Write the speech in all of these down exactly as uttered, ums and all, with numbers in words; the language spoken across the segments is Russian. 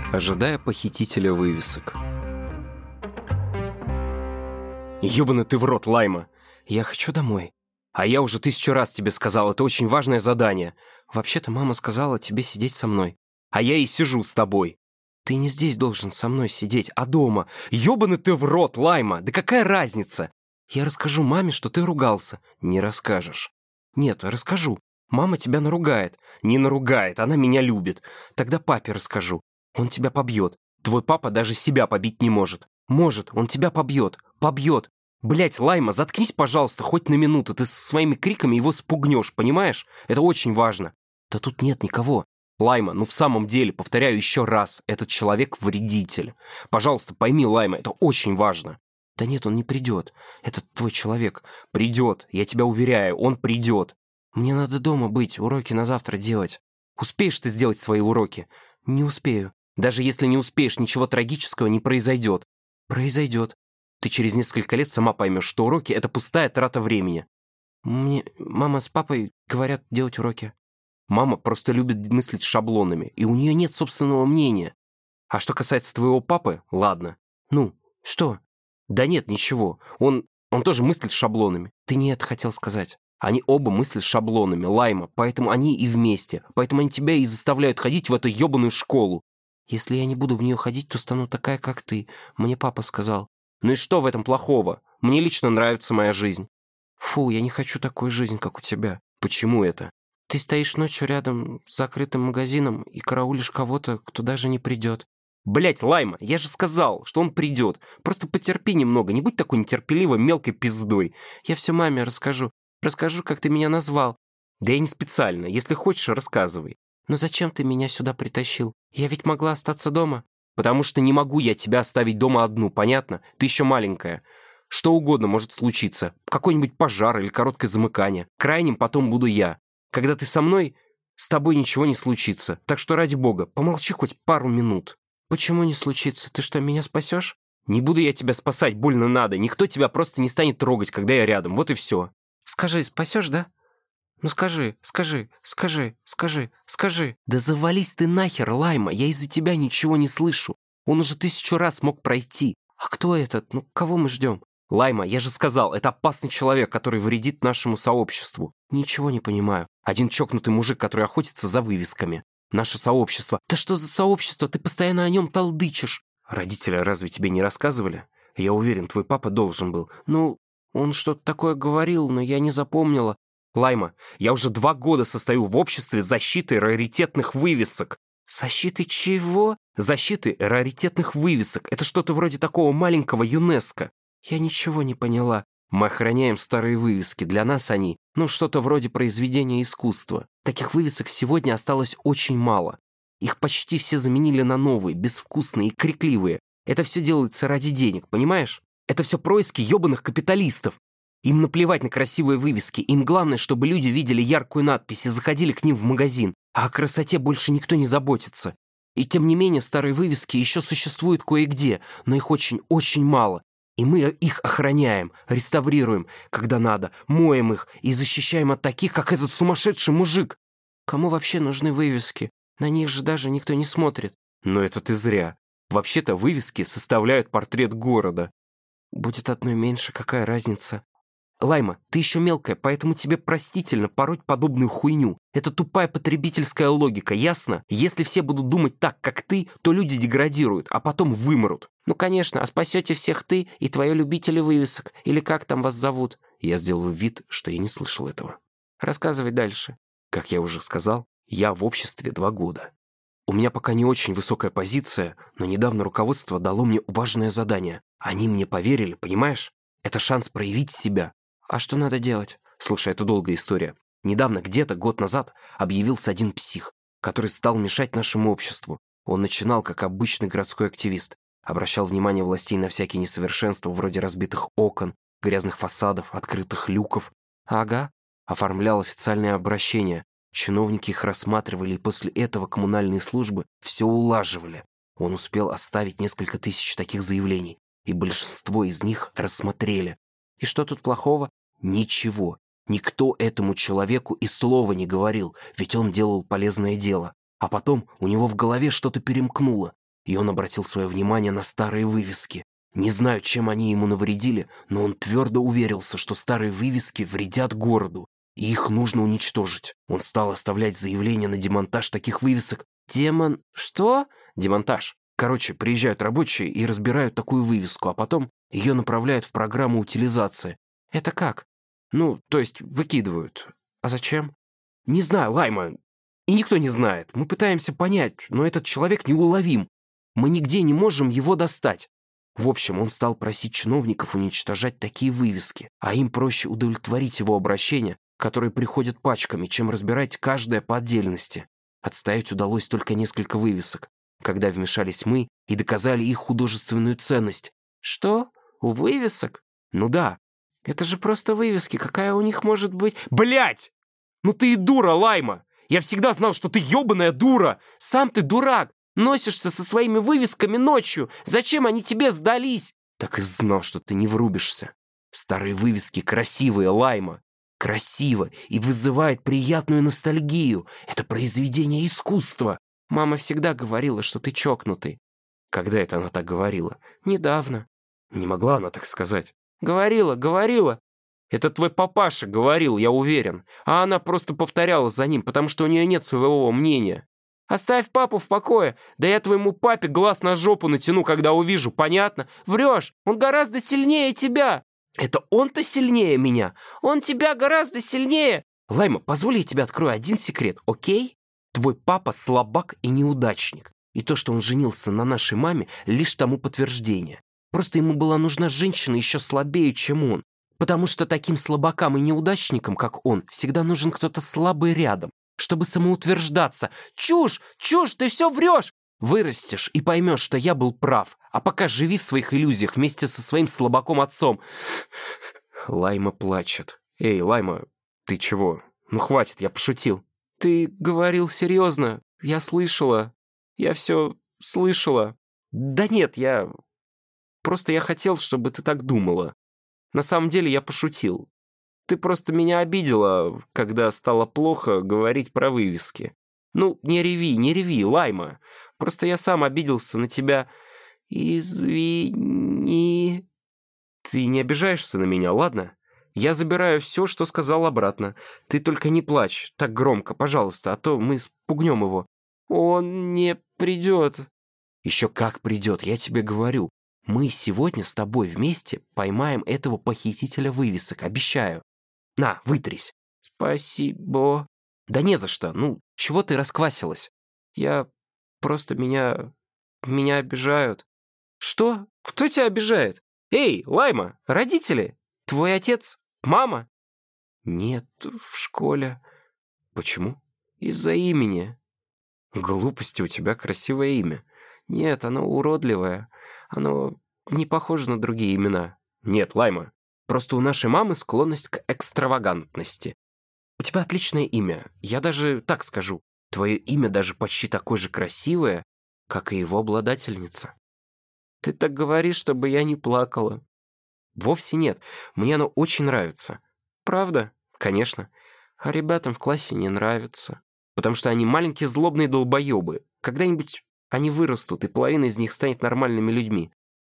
ожидая похитителя вывесок. «Ёбаный ты в рот, Лайма! Я хочу домой. А я уже тысячу раз тебе сказал, это очень важное задание. Вообще-то мама сказала тебе сидеть со мной. А я и сижу с тобой. Ты не здесь должен со мной сидеть, а дома. Ёбаный ты в рот, Лайма! Да какая разница? Я расскажу маме, что ты ругался. Не расскажешь. Нет, расскажу. Мама тебя наругает. Не наругает, она меня любит. Тогда папе расскажу. Он тебя побьет. Твой папа даже себя побить не может. Может, он тебя побьет. Побьет. Блять, Лайма, заткнись, пожалуйста, хоть на минуту. Ты со своими криками его спугнешь, понимаешь? Это очень важно. Да тут нет никого. Лайма, ну в самом деле, повторяю еще раз, этот человек вредитель. Пожалуйста, пойми, Лайма, это очень важно. Да нет, он не придет. Этот твой человек придет, я тебя уверяю, он придет. Мне надо дома быть, уроки на завтра делать. Успеешь ты сделать свои уроки? Не успею. Даже если не успеешь, ничего трагического не произойдет. Произойдет. Ты через несколько лет сама поймешь, что уроки — это пустая трата времени. Мне мама с папой говорят делать уроки. Мама просто любит мыслить шаблонами, и у нее нет собственного мнения. А что касается твоего папы, ладно. Ну, что? Да нет, ничего. Он, он тоже мыслит шаблонами. Ты не это хотел сказать. Они оба мыслят шаблонами, Лайма, поэтому они и вместе. Поэтому они тебя и заставляют ходить в эту ебаную школу. Если я не буду в нее ходить, то стану такая, как ты. Мне папа сказал. Ну и что в этом плохого? Мне лично нравится моя жизнь. Фу, я не хочу такую жизнь, как у тебя. Почему это? Ты стоишь ночью рядом с закрытым магазином и караулишь кого-то, кто даже не придет. Блять, Лайма, я же сказал, что он придет. Просто потерпи немного, не будь такой нетерпеливой мелкой пиздой. Я все маме расскажу. Расскажу, как ты меня назвал. Да я не специально. Если хочешь, рассказывай. Но зачем ты меня сюда притащил? Я ведь могла остаться дома. Потому что не могу я тебя оставить дома одну, понятно? Ты еще маленькая. Что угодно может случиться. Какой-нибудь пожар или короткое замыкание. Крайним потом буду я. Когда ты со мной, с тобой ничего не случится. Так что, ради бога, помолчи хоть пару минут. Почему не случится? Ты что, меня спасешь? Не буду я тебя спасать, больно надо. Никто тебя просто не станет трогать, когда я рядом. Вот и все. Скажи, спасешь, да? Ну скажи, скажи, скажи, скажи, скажи. Да завались ты нахер, Лайма, я из-за тебя ничего не слышу. Он уже тысячу раз мог пройти. А кто этот? Ну, кого мы ждем? Лайма, я же сказал, это опасный человек, который вредит нашему сообществу. Ничего не понимаю. Один чокнутый мужик, который охотится за вывесками. Наше сообщество. Да что за сообщество? Ты постоянно о нем толдычишь. Родители разве тебе не рассказывали? Я уверен, твой папа должен был. Ну, он что-то такое говорил, но я не запомнила. Лайма, я уже два года состою в обществе защиты раритетных вывесок. Защиты чего? Защиты раритетных вывесок. Это что-то вроде такого маленького ЮНЕСКО. Я ничего не поняла. Мы охраняем старые вывески. Для нас они, ну, что-то вроде произведения искусства. Таких вывесок сегодня осталось очень мало. Их почти все заменили на новые, безвкусные и крикливые. Это все делается ради денег, понимаешь? Это все происки ебаных капиталистов. Им наплевать на красивые вывески. Им главное, чтобы люди видели яркую надпись и заходили к ним в магазин. А о красоте больше никто не заботится. И тем не менее старые вывески еще существуют кое-где, но их очень-очень мало. И мы их охраняем, реставрируем, когда надо, моем их и защищаем от таких, как этот сумасшедший мужик. Кому вообще нужны вывески? На них же даже никто не смотрит. Но это ты зря. Вообще-то вывески составляют портрет города. Будет одной меньше, какая разница? Лайма, ты еще мелкая, поэтому тебе простительно пороть подобную хуйню. Это тупая потребительская логика, ясно? Если все будут думать так, как ты, то люди деградируют, а потом вымрут. Ну, конечно, а спасете всех ты и твои любители вывесок, или как там вас зовут? Я сделаю вид, что я не слышал этого. Рассказывай дальше. Как я уже сказал, я в обществе два года. У меня пока не очень высокая позиция, но недавно руководство дало мне важное задание. Они мне поверили, понимаешь? Это шанс проявить себя. А что надо делать? Слушай, это долгая история. Недавно, где-то год назад, объявился один псих, который стал мешать нашему обществу. Он начинал как обычный городской активист. Обращал внимание властей на всякие несовершенства вроде разбитых окон, грязных фасадов, открытых люков. Ага. Оформлял официальные обращения. Чиновники их рассматривали, и после этого коммунальные службы все улаживали. Он успел оставить несколько тысяч таких заявлений, и большинство из них рассмотрели. И что тут плохого? Ничего. Никто этому человеку и слова не говорил, ведь он делал полезное дело. А потом у него в голове что-то перемкнуло, и он обратил свое внимание на старые вывески. Не знаю, чем они ему навредили, но он твердо уверился, что старые вывески вредят городу, и их нужно уничтожить. Он стал оставлять заявления на демонтаж таких вывесок. Демон... Что? Демонтаж. Короче, приезжают рабочие и разбирают такую вывеску, а потом ее направляют в программу утилизации. Это как? Ну, то есть выкидывают. А зачем? Не знаю, Лайма. И никто не знает. Мы пытаемся понять, но этот человек неуловим. Мы нигде не можем его достать. В общем, он стал просить чиновников уничтожать такие вывески, а им проще удовлетворить его обращения, которые приходят пачками, чем разбирать каждое по отдельности. Отставить удалось только несколько вывесок, когда вмешались мы и доказали их художественную ценность. Что? У вывесок? Ну да. Это же просто вывески, какая у них может быть... Блять! Ну ты и дура, Лайма! Я всегда знал, что ты ебаная дура! Сам ты дурак! Носишься со своими вывесками ночью. Зачем они тебе сдались? Так и знал, что ты не врубишься. Старые вывески красивые, Лайма. Красиво и вызывает приятную ностальгию. Это произведение искусства. Мама всегда говорила, что ты чокнутый. Когда это она так говорила? Недавно. Не могла она так сказать. Говорила, говорила. Это твой папаша говорил, я уверен. А она просто повторяла за ним, потому что у нее нет своего мнения. Оставь папу в покое. Да я твоему папе глаз на жопу натяну, когда увижу, понятно? Врешь, он гораздо сильнее тебя. Это он-то сильнее меня. Он тебя гораздо сильнее. Лайма, позволь я тебе открою один секрет, окей? Твой папа слабак и неудачник. И то, что он женился на нашей маме, лишь тому подтверждение. Просто ему была нужна женщина еще слабее, чем он. Потому что таким слабакам и неудачникам, как он, всегда нужен кто-то слабый рядом, чтобы самоутверждаться. Чушь! Чушь! Ты все врешь! Вырастешь и поймешь, что я был прав. А пока живи в своих иллюзиях вместе со своим слабаком отцом. Лайма плачет. Эй, Лайма, ты чего? Ну хватит, я пошутил. Ты говорил серьезно. Я слышала. Я все слышала. Да нет, я... Просто я хотел, чтобы ты так думала. На самом деле я пошутил. Ты просто меня обидела, когда стало плохо говорить про вывески. Ну, не реви, не реви, Лайма. Просто я сам обиделся на тебя. Извини. Ты не обижаешься на меня, ладно? Я забираю все, что сказал, обратно. Ты только не плачь так громко, пожалуйста, а то мы спугнем его. Он не придет. Еще как придет, я тебе говорю. Мы сегодня с тобой вместе поймаем этого похитителя вывесок, обещаю. На, вытрись. Спасибо. Да не за что. Ну, чего ты расквасилась? Я... Просто меня... Меня обижают. Что? Кто тебя обижает? Эй, Лайма, родители? Твой отец? Мама? Нет, в школе. Почему? Из-за имени. Глупости, у тебя красивое имя. Нет, оно уродливое. Оно не похоже на другие имена. Нет, Лайма. Просто у нашей мамы склонность к экстравагантности. У тебя отличное имя. Я даже так скажу. Твое имя даже почти такое же красивое, как и его обладательница. Ты так говоришь, чтобы я не плакала. Вовсе нет. Мне оно очень нравится. Правда? Конечно. А ребятам в классе не нравится. Потому что они маленькие злобные долбоебы. Когда-нибудь они вырастут, и половина из них станет нормальными людьми.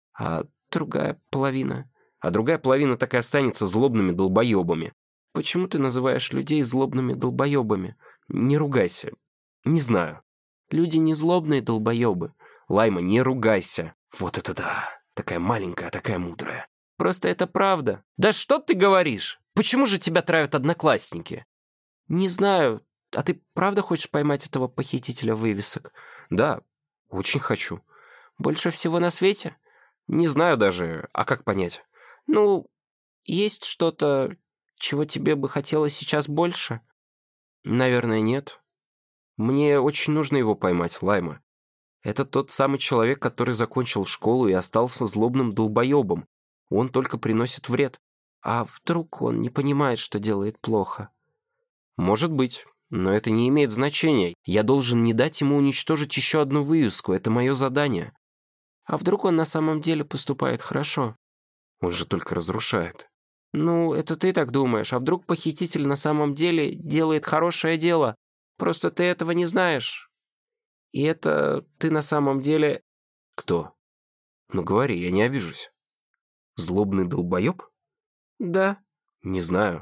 А другая половина... А другая половина так и останется злобными долбоебами. Почему ты называешь людей злобными долбоебами? Не ругайся. Не знаю. Люди не злобные долбоебы. Лайма, не ругайся. Вот это да. Такая маленькая, такая мудрая. Просто это правда. Да что ты говоришь? Почему же тебя травят одноклассники? Не знаю. А ты правда хочешь поймать этого похитителя вывесок? Да, очень хочу. Больше всего на свете? Не знаю даже. А как понять? Ну, есть что-то, чего тебе бы хотелось сейчас больше? Наверное, нет. Мне очень нужно его поймать, Лайма. Это тот самый человек, который закончил школу и остался злобным долбоебом. Он только приносит вред. А вдруг он не понимает, что делает плохо? Может быть, но это не имеет значения. Я должен не дать ему уничтожить еще одну вывеску. Это мое задание. А вдруг он на самом деле поступает хорошо? Он же только разрушает. Ну, это ты так думаешь. А вдруг похититель на самом деле делает хорошее дело? Просто ты этого не знаешь. И это ты на самом деле Кто? Ну говори, я не обижусь. Злобный долбоеб? Да. Не знаю.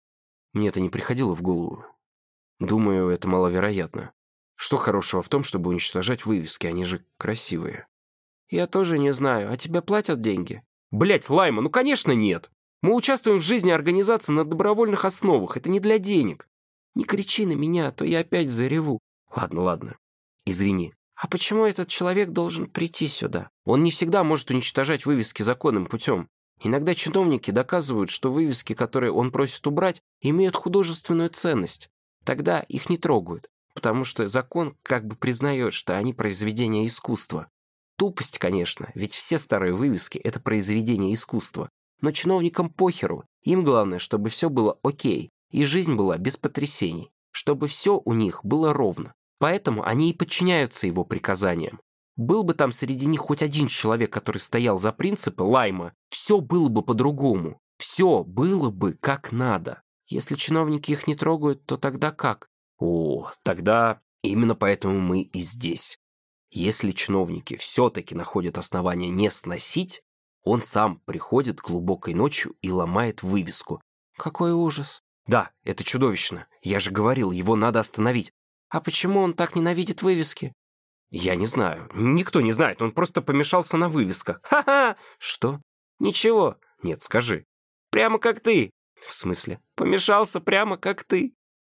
Мне это не приходило в голову. Думаю, это маловероятно. Что хорошего в том, чтобы уничтожать вывески? Они же красивые. Я тоже не знаю. А тебе платят деньги? Блять, Лайма, ну конечно нет. Мы участвуем в жизни организации на добровольных основах. Это не для денег. Не кричи на меня, а то я опять зареву. Ладно, ладно. Извини. А почему этот человек должен прийти сюда? Он не всегда может уничтожать вывески законным путем. Иногда чиновники доказывают, что вывески, которые он просит убрать, имеют художественную ценность. Тогда их не трогают, потому что закон как бы признает, что они произведения искусства. Тупость, конечно, ведь все старые вывески — это произведения искусства. Но чиновникам похеру. Им главное, чтобы все было окей, и жизнь была без потрясений, чтобы все у них было ровно. Поэтому они и подчиняются его приказаниям. Был бы там среди них хоть один человек, который стоял за принципы Лайма, все было бы по-другому. Все было бы как надо. Если чиновники их не трогают, то тогда как? О, тогда именно поэтому мы и здесь. Если чиновники все-таки находят основания не сносить, он сам приходит глубокой ночью и ломает вывеску. Какой ужас. Да, это чудовищно. Я же говорил, его надо остановить. А почему он так ненавидит вывески? Я не знаю. Никто не знает. Он просто помешался на вывесках. Ха-ха! Что? Ничего. Нет, скажи. Прямо как ты. В смысле? Помешался прямо как ты.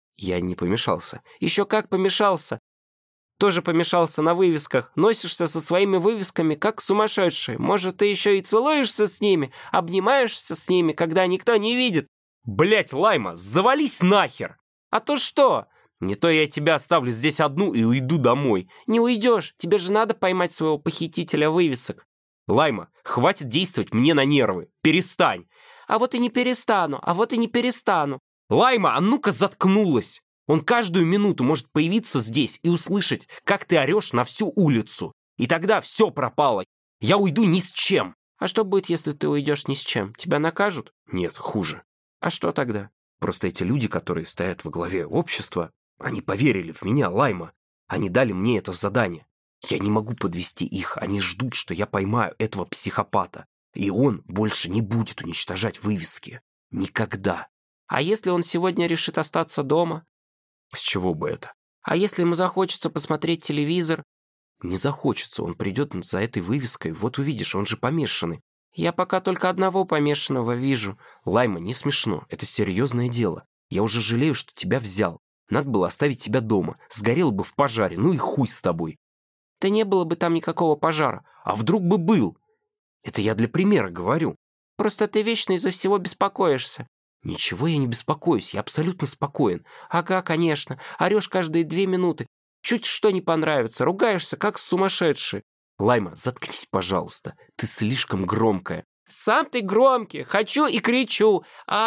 Я не помешался. Еще как помешался. Тоже помешался на вывесках. Носишься со своими вывесками, как сумасшедший. Может, ты еще и целуешься с ними, обнимаешься с ними, когда никто не видит. Блять, Лайма, завались нахер! А то что? Не то я тебя оставлю здесь одну и уйду домой. Не уйдешь, тебе же надо поймать своего похитителя вывесок. Лайма, хватит действовать мне на нервы. Перестань. А вот и не перестану, а вот и не перестану. Лайма, а ну-ка заткнулась. Он каждую минуту может появиться здесь и услышать, как ты орешь на всю улицу. И тогда все пропало. Я уйду ни с чем. А что будет, если ты уйдешь ни с чем? Тебя накажут? Нет, хуже. А что тогда? Просто эти люди, которые стоят во главе общества, они поверили в меня, Лайма. Они дали мне это задание. Я не могу подвести их. Они ждут, что я поймаю этого психопата. И он больше не будет уничтожать вывески. Никогда. А если он сегодня решит остаться дома? С чего бы это? А если ему захочется посмотреть телевизор? Не захочется. Он придет за этой вывеской. Вот увидишь, он же помешанный. Я пока только одного помешанного вижу. Лайма, не смешно. Это серьезное дело. Я уже жалею, что тебя взял. Надо было оставить тебя дома. Сгорел бы в пожаре. Ну и хуй с тобой. Да не было бы там никакого пожара. А вдруг бы был? Это я для примера говорю. Просто ты вечно из-за всего беспокоишься. Ничего я не беспокоюсь. Я абсолютно спокоен. Ага, конечно. Орешь каждые две минуты. Чуть что не понравится. Ругаешься, как сумасшедший. Лайма, заткнись, пожалуйста. Ты слишком громкая. Сам ты громкий. Хочу и кричу.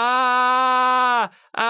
а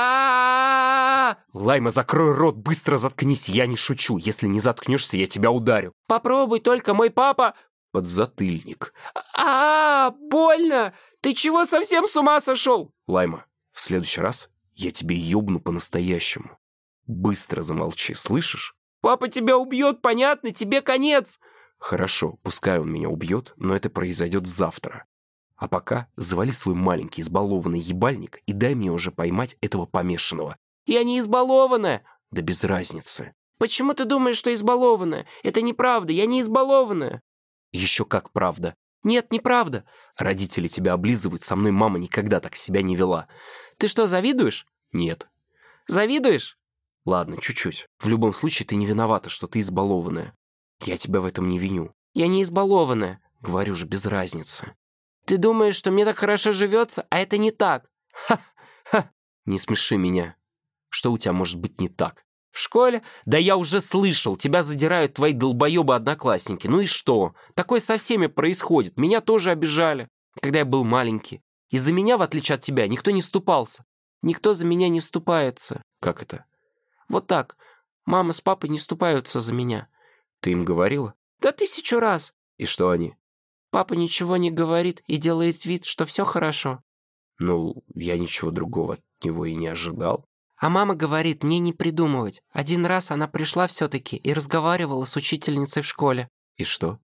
а Лайма, закрой рот, быстро заткнись. Я не шучу. Если не заткнешься, я тебя ударю. Попробуй только, мой папа... Подзатыльник. а больно! Ты чего, совсем с ума сошел? Лайма, в следующий раз я тебе ёбну по-настоящему. Быстро замолчи, слышишь? Папа тебя убьет, понятно? Тебе конец. Хорошо, пускай он меня убьет, но это произойдет завтра. А пока завали свой маленький избалованный ебальник и дай мне уже поймать этого помешанного. Я не избалованная. Да без разницы. Почему ты думаешь, что избалованная? Это неправда, я не избалованная. Еще как правда. Нет, неправда. Родители тебя облизывают, со мной мама никогда так себя не вела. Ты что, завидуешь? Нет. Завидуешь? Ладно, чуть-чуть. В любом случае ты не виновата, что ты избалованная. Я тебя в этом не виню. Я не избалованная. Говорю же, без разницы. Ты думаешь, что мне так хорошо живется, а это не так. Ха-ха. Не смеши меня. Что у тебя может быть не так? В школе? Да я уже слышал, тебя задирают твои долбоебы-одноклассники. Ну и что? Такое со всеми происходит. Меня тоже обижали, когда я был маленький. Из-за меня, в отличие от тебя, никто не вступался. Никто за меня не вступается. Как это? Вот так. Мама с папой не вступаются за меня. Ты им говорила? Да тысячу раз. И что они? Папа ничего не говорит и делает вид, что все хорошо. Ну, я ничего другого от него и не ожидал. А мама говорит, мне не придумывать. Один раз она пришла все-таки и разговаривала с учительницей в школе. И что?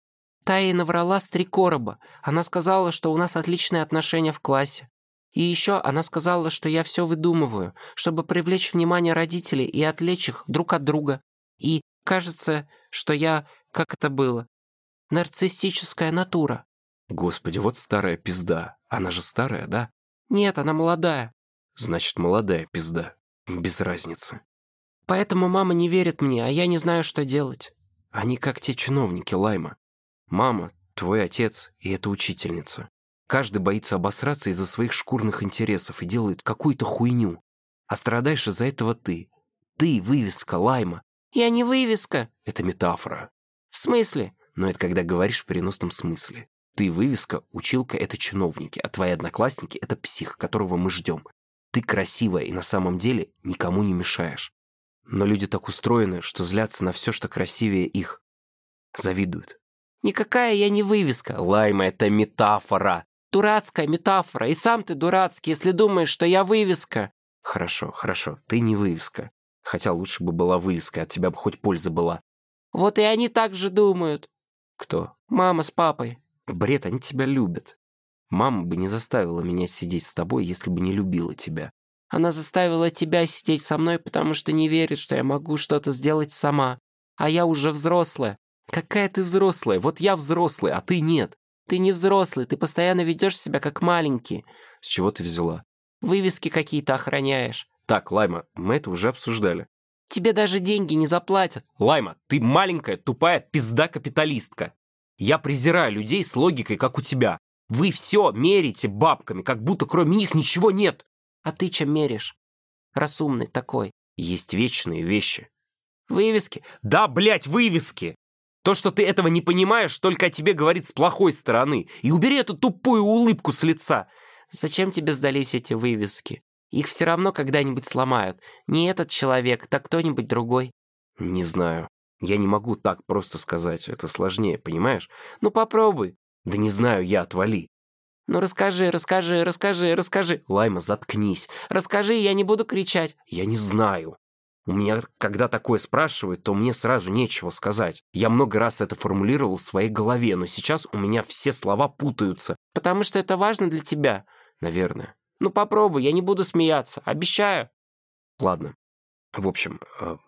Та ей наврала с три короба. Она сказала, что у нас отличные отношения в классе. И еще она сказала, что я все выдумываю, чтобы привлечь внимание родителей и отвлечь их друг от друга. И кажется, что я, как это было, нарциссическая натура. Господи, вот старая пизда. Она же старая, да? Нет, она молодая. Значит, молодая пизда. Без разницы. Поэтому мама не верит мне, а я не знаю, что делать. Они как те чиновники, Лайма. Мама, твой отец и эта учительница. Каждый боится обосраться из-за своих шкурных интересов и делает какую-то хуйню. А страдаешь из-за этого ты. Ты вывеска, Лайма. Я не вывеска. Это метафора. В смысле? Но это когда говоришь в переносном смысле. Ты вывеска, училка — это чиновники, а твои одноклассники — это псих, которого мы ждем. Ты красивая и на самом деле никому не мешаешь. Но люди так устроены, что злятся на все, что красивее их. Завидуют. Никакая я не вывеска. Лайма, это метафора. Дурацкая метафора. И сам ты дурацкий, если думаешь, что я вывеска. Хорошо, хорошо, ты не вывеска. Хотя лучше бы была вывеска, от тебя бы хоть польза была. Вот и они так же думают. Кто? Мама с папой. Бред, они тебя любят. Мама бы не заставила меня сидеть с тобой, если бы не любила тебя. Она заставила тебя сидеть со мной, потому что не верит, что я могу что-то сделать сама. А я уже взрослая. Какая ты взрослая? Вот я взрослый, а ты нет. Ты не взрослый, ты постоянно ведешь себя как маленький. С чего ты взяла? Вывески какие-то охраняешь. Так, Лайма, мы это уже обсуждали. Тебе даже деньги не заплатят. Лайма, ты маленькая, тупая пизда-капиталистка. Я презираю людей с логикой, как у тебя. Вы все мерите бабками, как будто кроме них ничего нет. А ты чем меришь? Раз умный такой. Есть вечные вещи. Вывески? Да, блядь, вывески. То, что ты этого не понимаешь, только о тебе говорит с плохой стороны. И убери эту тупую улыбку с лица. Зачем тебе сдались эти вывески? Их все равно когда-нибудь сломают. Не этот человек, так кто-нибудь другой. Не знаю. Я не могу так просто сказать. Это сложнее, понимаешь? Ну попробуй. Да не знаю я, отвали. Ну расскажи, расскажи, расскажи, расскажи. Лайма, заткнись. Расскажи, я не буду кричать. Я не знаю. У меня, когда такое спрашивают, то мне сразу нечего сказать. Я много раз это формулировал в своей голове, но сейчас у меня все слова путаются. Потому что это важно для тебя. Наверное. Ну попробуй, я не буду смеяться, обещаю. Ладно. В общем,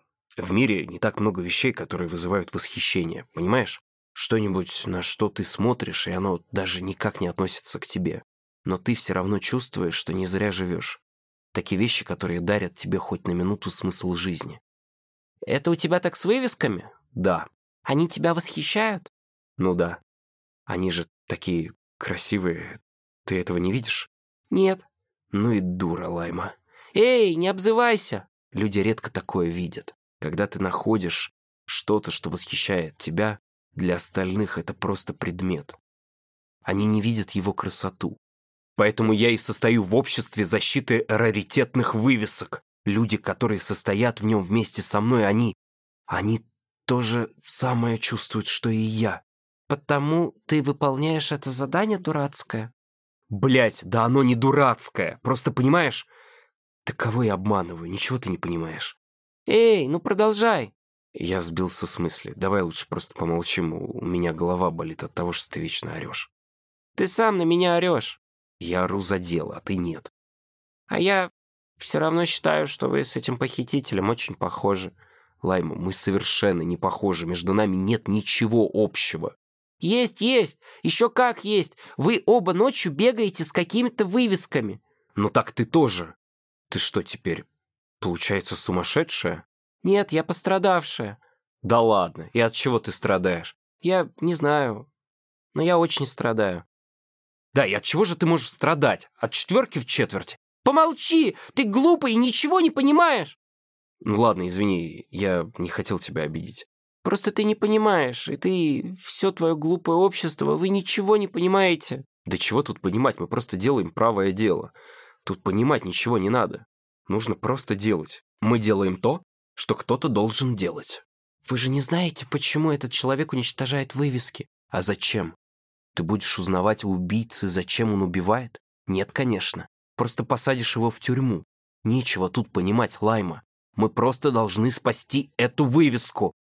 в мире не так много вещей, которые вызывают восхищение, понимаешь? Что-нибудь, на что ты смотришь, и оно даже никак не относится к тебе. Но ты все равно чувствуешь, что не зря живешь. Такие вещи, которые дарят тебе хоть на минуту смысл жизни. Это у тебя так с вывесками? Да. Они тебя восхищают? Ну да. Они же такие красивые. Ты этого не видишь? Нет. Ну и дура, Лайма. Эй, не обзывайся. Люди редко такое видят. Когда ты находишь что-то, что восхищает тебя, для остальных это просто предмет. Они не видят его красоту. Поэтому я и состою в обществе защиты раритетных вывесок. Люди, которые состоят в нем вместе со мной, они... Они то же самое чувствуют, что и я. Потому ты выполняешь это задание дурацкое? Блять, да оно не дурацкое. Просто понимаешь... Да кого я обманываю? Ничего ты не понимаешь. Эй, ну продолжай. Я сбился с мысли. Давай лучше просто помолчим. У меня голова болит от того, что ты вечно орешь. Ты сам на меня орешь. Я ору за дело, а ты нет. А я все равно считаю, что вы с этим похитителем очень похожи. Лайма, мы совершенно не похожи. Между нами нет ничего общего. Есть, есть. Еще как есть. Вы оба ночью бегаете с какими-то вывесками. Ну так ты тоже. Ты что теперь, получается, сумасшедшая? Нет, я пострадавшая. Да ладно. И от чего ты страдаешь? Я не знаю, но я очень страдаю. Да, и от чего же ты можешь страдать? От четверки в четверть? Помолчи! Ты глупый и ничего не понимаешь! Ну ладно, извини, я не хотел тебя обидеть. Просто ты не понимаешь, и ты, все твое глупое общество, вы ничего не понимаете. Да чего тут понимать, мы просто делаем правое дело. Тут понимать ничего не надо. Нужно просто делать. Мы делаем то, что кто-то должен делать. Вы же не знаете, почему этот человек уничтожает вывески? А зачем? Ты будешь узнавать у убийцы, зачем он убивает? Нет, конечно. Просто посадишь его в тюрьму. Нечего тут понимать, Лайма. Мы просто должны спасти эту вывеску.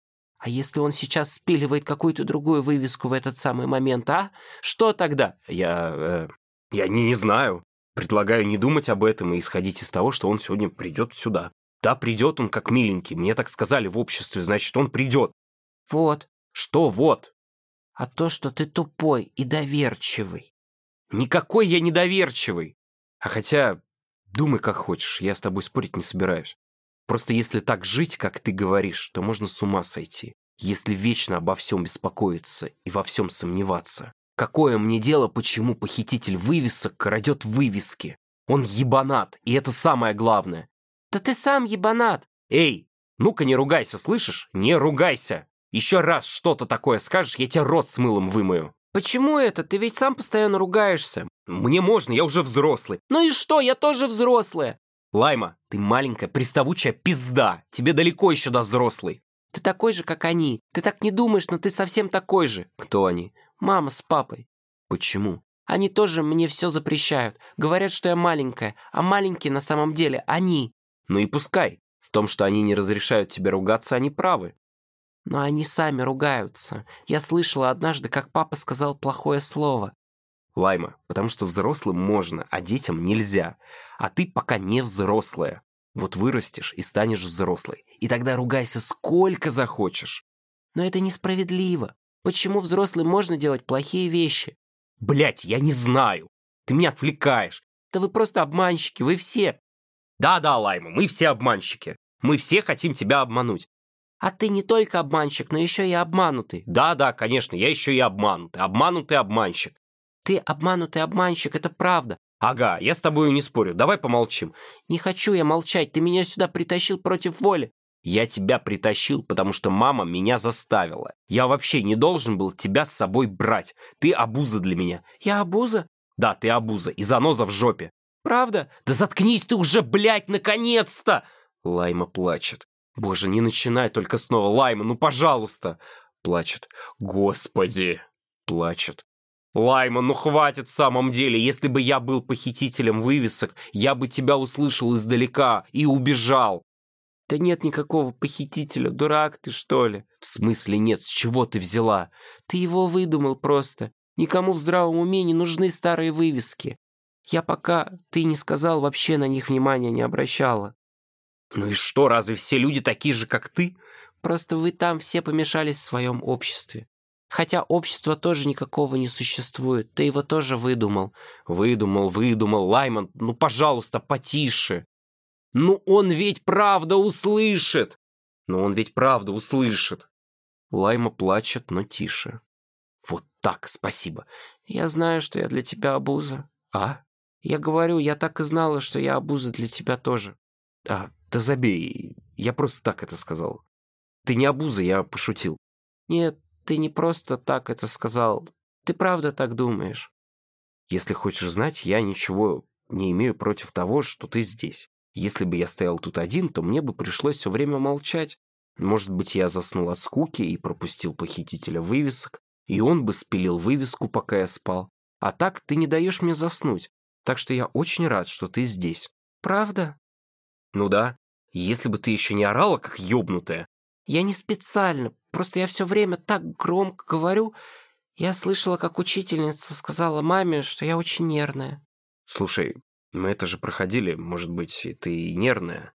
А если он сейчас спиливает какую-то другую вывеску в этот самый момент, а? Что тогда? Я... Э, я не, не знаю. Предлагаю не думать об этом и исходить из того, что он сегодня придет сюда. Да, придет он как миленький. Мне так сказали в обществе, значит, он придет. Вот. Что вот? А то, что ты тупой и доверчивый. Никакой я недоверчивый. А хотя, думай как хочешь, я с тобой спорить не собираюсь. Просто если так жить, как ты говоришь, то можно с ума сойти. Если вечно обо всем беспокоиться и во всем сомневаться. Какое мне дело, почему похититель вывесок крадет вывески? Он ебанат, и это самое главное. Да ты сам ебанат. Эй, ну-ка не ругайся, слышишь? Не ругайся. Еще раз что-то такое скажешь, я тебе рот с мылом вымою. Почему это? Ты ведь сам постоянно ругаешься. Мне можно, я уже взрослый. Ну и что, я тоже взрослая. Лайма, ты маленькая приставучая пизда. Тебе далеко еще до взрослой. Ты такой же, как они. Ты так не думаешь, но ты совсем такой же. Кто они? Мама с папой. Почему? Они тоже мне все запрещают. Говорят, что я маленькая, а маленькие на самом деле они. Ну и пускай. В том, что они не разрешают тебе ругаться, они правы. Но они сами ругаются. Я слышала однажды, как папа сказал плохое слово. Лайма, потому что взрослым можно, а детям нельзя. А ты пока не взрослая. Вот вырастешь и станешь взрослой. И тогда ругайся сколько захочешь. Но это несправедливо. Почему взрослым можно делать плохие вещи? Блять, я не знаю. Ты меня отвлекаешь. Да вы просто обманщики, вы все. Да-да, Лайма, мы все обманщики. Мы все хотим тебя обмануть. А ты не только обманщик, но еще и обманутый. Да-да, конечно, я еще и обманутый. Обманутый обманщик. Ты обманутый обманщик, это правда. Ага, я с тобой не спорю, давай помолчим. Не хочу я молчать, ты меня сюда притащил против воли. Я тебя притащил, потому что мама меня заставила. Я вообще не должен был тебя с собой брать. Ты обуза для меня. Я обуза? Да, ты обуза и заноза в жопе. Правда? Да заткнись ты уже, блядь, наконец-то! Лайма плачет. Боже, не начинай только снова, Лайма, ну пожалуйста. Плачет. Господи. Плачет. Лайма, ну хватит в самом деле. Если бы я был похитителем вывесок, я бы тебя услышал издалека и убежал. Да нет никакого похитителя, дурак ты, что ли? В смысле нет, с чего ты взяла? Ты его выдумал просто. Никому в здравом уме не нужны старые вывески. Я пока ты не сказал, вообще на них внимания не обращала. Ну и что, разве все люди такие же, как ты? Просто вы там все помешались в своем обществе. Хотя общества тоже никакого не существует. Ты его тоже выдумал. Выдумал, выдумал. Лайман, ну, пожалуйста, потише. Ну, он ведь правда услышит. Ну, он ведь правда услышит. Лайма плачет, но тише. Вот так, спасибо. Я знаю, что я для тебя обуза. А? Я говорю, я так и знала, что я обуза для тебя тоже. А, да забей. Я просто так это сказал. Ты не обуза, я пошутил. Нет, ты не просто так это сказал. Ты правда так думаешь? Если хочешь знать, я ничего не имею против того, что ты здесь. Если бы я стоял тут один, то мне бы пришлось все время молчать. Может быть, я заснул от скуки и пропустил похитителя вывесок, и он бы спилил вывеску, пока я спал. А так ты не даешь мне заснуть. Так что я очень рад, что ты здесь. Правда? Ну да. Если бы ты еще не орала, как ёбнутая. Я не специально. Просто я все время так громко говорю. Я слышала, как учительница сказала маме, что я очень нервная. Слушай, мы это же проходили. Может быть, и ты и нервная.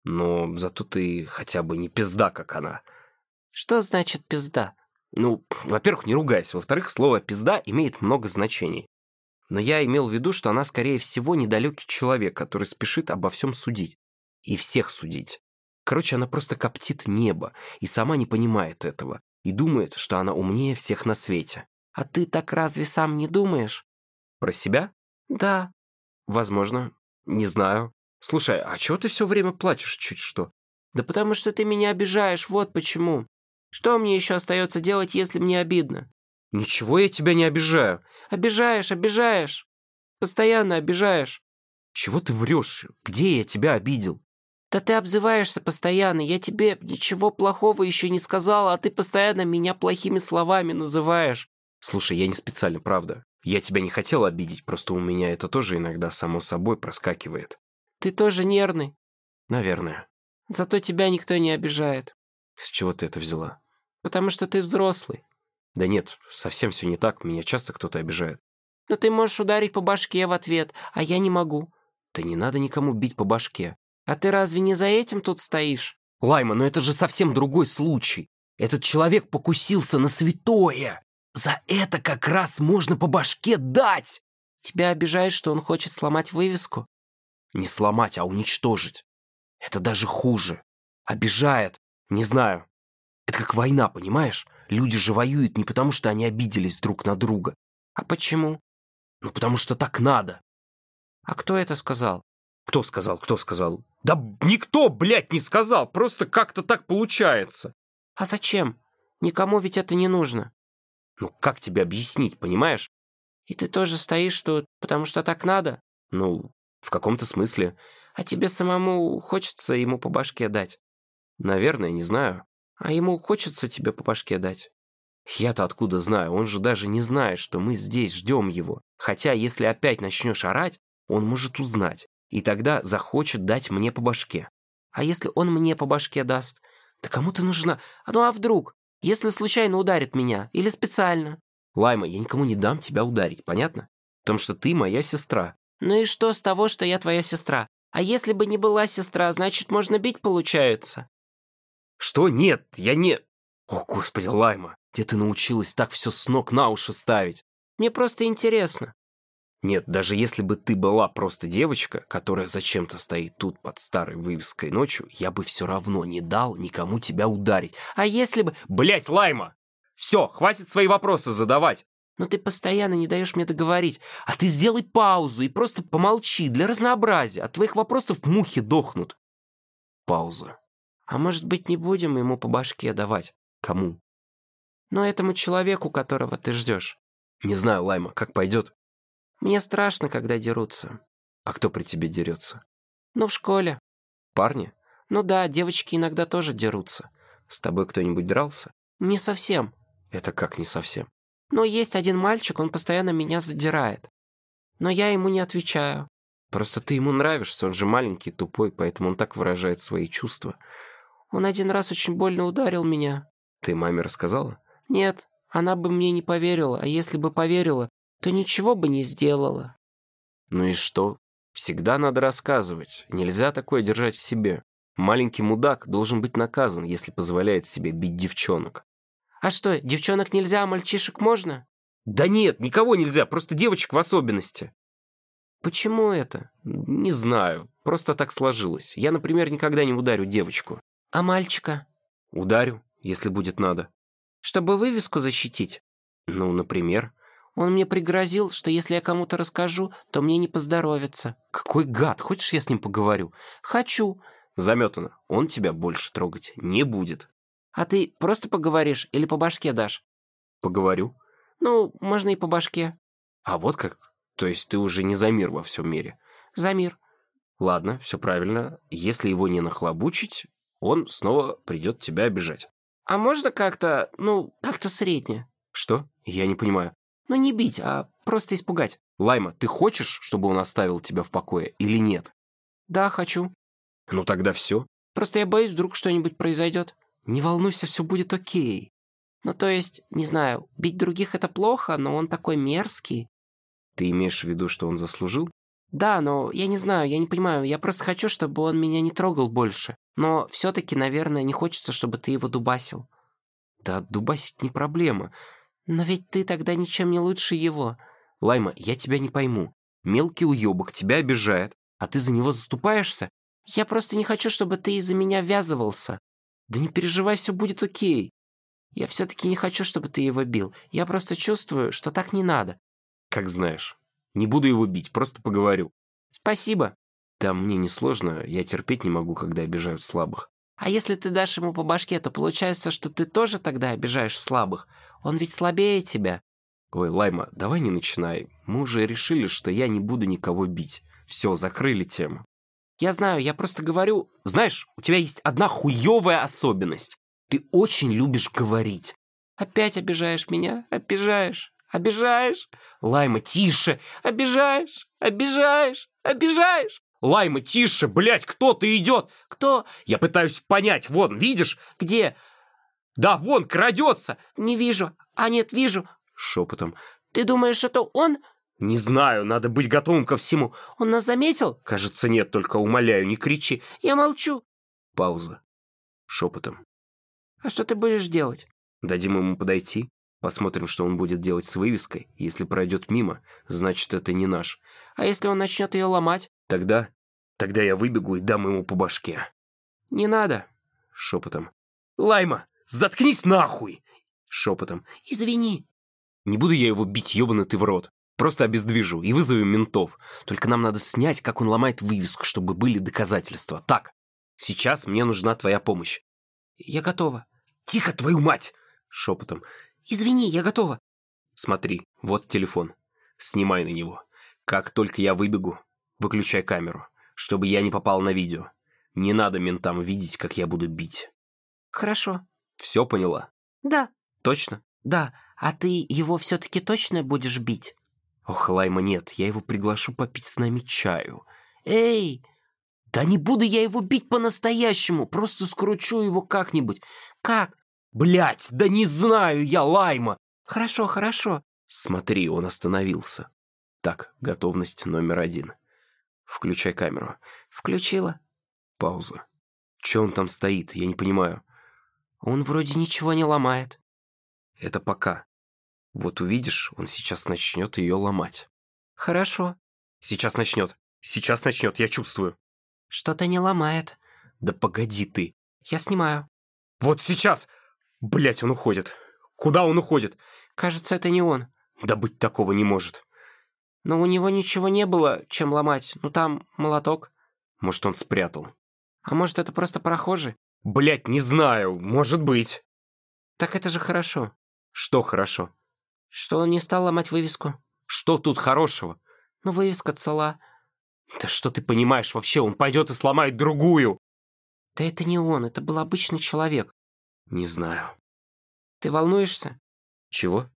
Но зато ты хотя бы не пизда, как она. Что значит пизда? Ну, во-первых, не ругайся. Во-вторых, слово «пизда» имеет много значений. Но я имел в виду, что она, скорее всего, недалекий человек, который спешит обо всем судить. И всех судить. Короче, она просто коптит небо и сама не понимает этого. И думает, что она умнее всех на свете. А ты так разве сам не думаешь? Про себя? Да. Возможно. Не знаю. Слушай, а чего ты все время плачешь чуть что? Да потому что ты меня обижаешь, вот почему. Что мне еще остается делать, если мне обидно? Ничего я тебя не обижаю. Обижаешь, обижаешь. Постоянно обижаешь. Чего ты врешь? Где я тебя обидел? Да ты обзываешься постоянно. Я тебе ничего плохого еще не сказала, а ты постоянно меня плохими словами называешь. Слушай, я не специально, правда. Я тебя не хотел обидеть, просто у меня это тоже иногда само собой проскакивает. Ты тоже нервный? Наверное. Зато тебя никто не обижает. С чего ты это взяла? Потому что ты взрослый. Да нет, совсем все не так, меня часто кто-то обижает. Но ты можешь ударить по башке в ответ, а я не могу. Да не надо никому бить по башке. А ты разве не за этим тут стоишь? Лайма, но это же совсем другой случай. Этот человек покусился на святое. За это как раз можно по башке дать. Тебя обижает, что он хочет сломать вывеску? Не сломать, а уничтожить. Это даже хуже. Обижает. Не знаю. Это как война, понимаешь? Люди же воюют не потому, что они обиделись друг на друга. А почему? Ну, потому что так надо. А кто это сказал? Кто сказал, кто сказал? Да никто, блядь, не сказал. Просто как-то так получается. А зачем? Никому ведь это не нужно. Ну, как тебе объяснить, понимаешь? И ты тоже стоишь тут, потому что так надо? Ну, в каком-то смысле. А тебе самому хочется ему по башке дать? Наверное, не знаю. А ему хочется тебе по башке дать? Я-то откуда знаю? Он же даже не знает, что мы здесь ждем его. Хотя, если опять начнешь орать, он может узнать. И тогда захочет дать мне по башке. А если он мне по башке даст? Да кому ты нужна? А ну а вдруг? Если случайно ударит меня? Или специально? Лайма, я никому не дам тебя ударить, понятно? Потому что ты моя сестра. Ну и что с того, что я твоя сестра? А если бы не была сестра, значит, можно бить, получается? Что? Нет, я не... О, господи, Лайма, где ты научилась так все с ног на уши ставить? Мне просто интересно. Нет, даже если бы ты была просто девочка, которая зачем-то стоит тут под старой вывеской ночью, я бы все равно не дал никому тебя ударить. А если бы... Блять, Лайма! Все, хватит свои вопросы задавать. Но ты постоянно не даешь мне договорить. А ты сделай паузу и просто помолчи для разнообразия. От твоих вопросов мухи дохнут. Пауза. А может быть, не будем ему по башке давать? Кому? Ну, этому человеку, которого ты ждешь. Не знаю, Лайма, как пойдет. Мне страшно, когда дерутся. А кто при тебе дерется? Ну, в школе. Парни? Ну да, девочки иногда тоже дерутся. С тобой кто-нибудь дрался? Не совсем. Это как не совсем? Но есть один мальчик, он постоянно меня задирает. Но я ему не отвечаю. Просто ты ему нравишься, он же маленький, тупой, поэтому он так выражает свои чувства. Он один раз очень больно ударил меня. Ты маме рассказала? Нет, она бы мне не поверила, а если бы поверила, то ничего бы не сделала. Ну и что? Всегда надо рассказывать. Нельзя такое держать в себе. Маленький мудак должен быть наказан, если позволяет себе бить девчонок. А что, девчонок нельзя, а мальчишек можно? Да нет, никого нельзя, просто девочек в особенности. Почему это? Не знаю, просто так сложилось. Я, например, никогда не ударю девочку. А мальчика? Ударю, если будет надо. Чтобы вывеску защитить? Ну, например. Он мне пригрозил, что если я кому-то расскажу, то мне не поздоровится. Какой гад, хочешь, я с ним поговорю? Хочу. Заметано, он тебя больше трогать не будет. А ты просто поговоришь или по башке дашь? Поговорю. Ну, можно и по башке. А вот как? То есть ты уже не за мир во всем мире? За мир. Ладно, все правильно. Если его не нахлобучить, он снова придет тебя обижать. А можно как-то, ну, как-то среднее? Что? Я не понимаю. Ну, не бить, а просто испугать. Лайма, ты хочешь, чтобы он оставил тебя в покое или нет? Да, хочу. Ну тогда все. Просто я боюсь, вдруг что-нибудь произойдет. Не волнуйся, все будет окей. Ну, то есть, не знаю, бить других это плохо, но он такой мерзкий. Ты имеешь в виду, что он заслужил? Да, но я не знаю, я не понимаю. Я просто хочу, чтобы он меня не трогал больше. Но все-таки, наверное, не хочется, чтобы ты его дубасил. Да, дубасить не проблема. Но ведь ты тогда ничем не лучше его. Лайма, я тебя не пойму. Мелкий уебок тебя обижает, а ты за него заступаешься? Я просто не хочу, чтобы ты из-за меня ввязывался. Да не переживай, все будет окей. Я все-таки не хочу, чтобы ты его бил. Я просто чувствую, что так не надо. Как знаешь. Не буду его бить, просто поговорю. Спасибо. Да мне не сложно, я терпеть не могу, когда обижают слабых. А если ты дашь ему по башке, то получается, что ты тоже тогда обижаешь слабых. Он ведь слабее тебя. Ой, Лайма, давай не начинай. Мы уже решили, что я не буду никого бить. Все, закрыли тему. Я знаю, я просто говорю... Знаешь, у тебя есть одна хуевая особенность. Ты очень любишь говорить. Опять обижаешь меня? Обижаешь? Обижаешь? Лайма, тише! Обижаешь? Обижаешь? Обижаешь? Лайма, тише, блядь, кто-то идет! Кто? Я пытаюсь понять, вон, видишь? Где? Да, вон, крадется. Не вижу. А нет, вижу. Шепотом. Ты думаешь, это он? Не знаю, надо быть готовым ко всему. Он нас заметил? Кажется, нет, только умоляю, не кричи. Я молчу. Пауза. Шепотом. А что ты будешь делать? Дадим ему подойти. Посмотрим, что он будет делать с вывеской. Если пройдет мимо, значит, это не наш. А если он начнет ее ломать? Тогда... Тогда я выбегу и дам ему по башке. Не надо. Шепотом. Лайма, заткнись нахуй! Шепотом. Извини. Не буду я его бить, ебаный ты в рот. Просто обездвижу и вызовем ментов. Только нам надо снять, как он ломает вывеску, чтобы были доказательства. Так, сейчас мне нужна твоя помощь. Я готова. Тихо, твою мать! Шепотом. Извини, я готова. Смотри, вот телефон. Снимай на него. Как только я выбегу, выключай камеру, чтобы я не попал на видео. Не надо ментам видеть, как я буду бить. Хорошо. Все поняла? Да. Точно? Да. А ты его все-таки точно будешь бить? Ох, Лайма, нет, я его приглашу попить с нами чаю. Эй! Да не буду я его бить по-настоящему, просто скручу его как-нибудь. Как? Блять, да не знаю я, Лайма! Хорошо, хорошо. Смотри, он остановился. Так, готовность номер один. Включай камеру. Включила. Пауза. Че он там стоит, я не понимаю. Он вроде ничего не ломает. Это пока. Вот увидишь, он сейчас начнет ее ломать. Хорошо. Сейчас начнет. Сейчас начнет, я чувствую. Что-то не ломает. Да погоди ты. Я снимаю. Вот сейчас! Блять, он уходит. Куда он уходит? Кажется, это не он. Да быть такого не может. Но у него ничего не было, чем ломать. Ну там молоток. Может, он спрятал. А может, это просто прохожий? Блять, не знаю, может быть. Так это же хорошо. Что хорошо? Что он не стал ломать вывеску. Что тут хорошего? Ну, вывеска цела. Да что ты понимаешь вообще? Он пойдет и сломает другую. Да это не он, это был обычный человек. Не знаю. Ты волнуешься? Чего?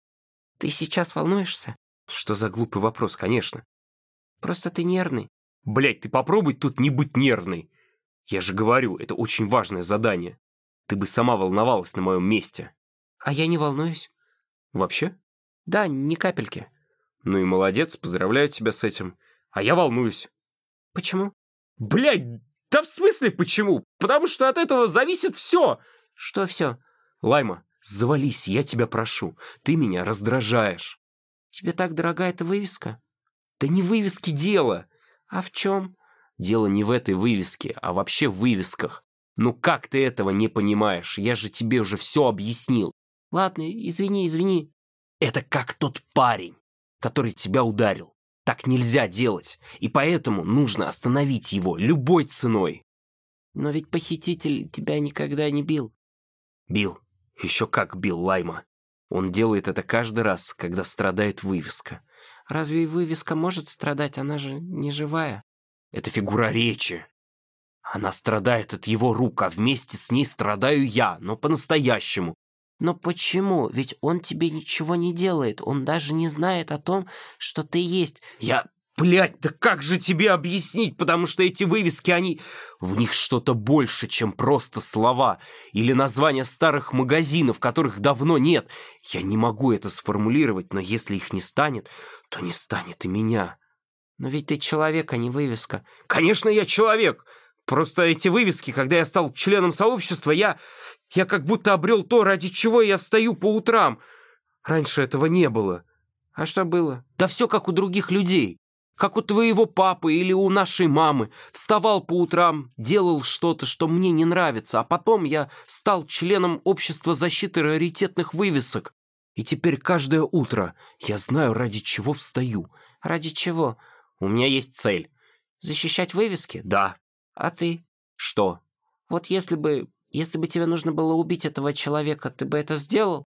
Ты сейчас волнуешься? Что за глупый вопрос, конечно. Просто ты нервный. Блять, ты попробуй тут не быть нервной. Я же говорю, это очень важное задание. Ты бы сама волновалась на моем месте. А я не волнуюсь. Вообще? Да, ни капельки. Ну и молодец, поздравляю тебя с этим. А я волнуюсь. Почему? Блять, да в смысле почему? Потому что от этого зависит все. Что все? Лайма, завались, я тебя прошу. Ты меня раздражаешь. Тебе так дорога эта вывеска? Да не в вывеске дело. А в чем? Дело не в этой вывеске, а вообще в вывесках. Ну как ты этого не понимаешь? Я же тебе уже все объяснил. Ладно, извини, извини. Это как тот парень, который тебя ударил. Так нельзя делать, и поэтому нужно остановить его любой ценой. Но ведь похититель тебя никогда не бил. Бил. Еще как бил, Лайма. Он делает это каждый раз, когда страдает вывеска. Разве вывеска может страдать? Она же не живая. Это фигура речи. Она страдает от его рук, а вместе с ней страдаю я, но по-настоящему. Но почему? Ведь он тебе ничего не делает. Он даже не знает о том, что ты есть. Я... Блядь, да как же тебе объяснить? Потому что эти вывески, они... В них что-то больше, чем просто слова. Или названия старых магазинов, которых давно нет. Я не могу это сформулировать, но если их не станет, то не станет и меня. Но ведь ты человек, а не вывеска. Конечно, я человек. Просто эти вывески, когда я стал членом сообщества, я... Я как будто обрел то, ради чего я встаю по утрам. Раньше этого не было. А что было? Да все как у других людей. Как у твоего папы или у нашей мамы. Вставал по утрам, делал что-то, что мне не нравится, а потом я стал членом общества защиты раритетных вывесок. И теперь каждое утро я знаю, ради чего встаю. Ради чего? У меня есть цель. Защищать вывески? Да. А ты? Что? Вот если бы... Если бы тебе нужно было убить этого человека, ты бы это сделал?